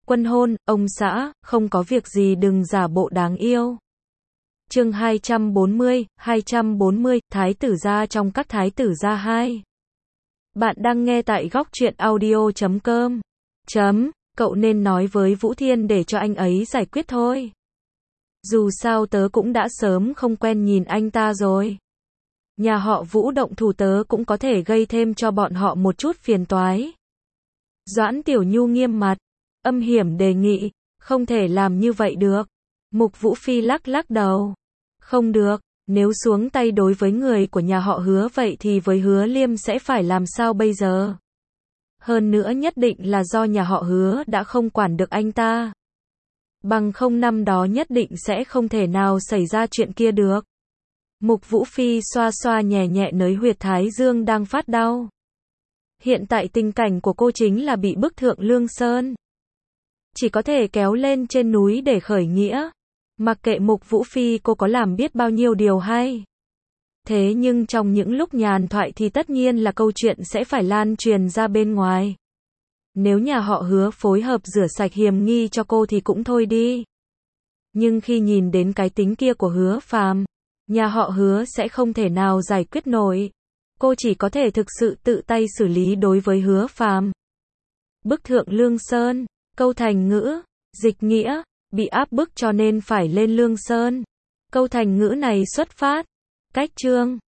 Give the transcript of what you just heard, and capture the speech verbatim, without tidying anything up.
Quân hôn, ông xã, không có việc gì đừng giả bộ đáng yêu. Chương hai trăm bốn mươi, hai trăm bốn mươi, Thái tử gia trong các thái tử gia hai. Bạn đang nghe tại góc truyện audio chấm com. Chấm, cậu nên nói với Vũ Thiên để cho anh ấy giải quyết thôi. Dù sao tớ cũng đã sớm không quen nhìn anh ta rồi. Nhà họ Vũ động thủ tớ cũng có thể gây thêm cho bọn họ một chút phiền toái. Doãn Tiểu Nhu nghiêm mặt, âm hiểm đề nghị, không thể làm như vậy được. Mục Vũ Phi lắc lắc đầu. Không được, nếu xuống tay đối với người của nhà họ Hứa vậy thì với Hứa Liêm sẽ phải làm sao bây giờ? Hơn nữa nhất định là do nhà họ Hứa đã không quản được anh ta. Bằng không năm đó nhất định sẽ không thể nào xảy ra chuyện kia được. Mục Vũ Phi xoa xoa nhẹ nhẹ nơi huyệt thái dương đang phát đau. Hiện tại tình cảnh của cô chính là bị bức thượng Lương Sơn. Chỉ có thể kéo lên trên núi để khởi nghĩa. Mặc kệ Mục Vũ Phi cô có làm biết bao nhiêu điều hay. Thế nhưng trong những lúc nhàn thoại thì tất nhiên là câu chuyện sẽ phải lan truyền ra bên ngoài. Nếu nhà họ Hứa phối hợp rửa sạch hiểm nghi cho cô thì cũng thôi đi. Nhưng khi nhìn đến cái tính kia của Hứa Phàm, nhà họ Hứa sẽ không thể nào giải quyết nổi. Cô chỉ có thể thực sự tự tay xử lý đối với Hứa Phàm. Bức thượng Lương Sơn, câu thành ngữ, dịch nghĩa, bị áp bức cho nên phải lên Lương Sơn. Câu thành ngữ này xuất phát, cách chương,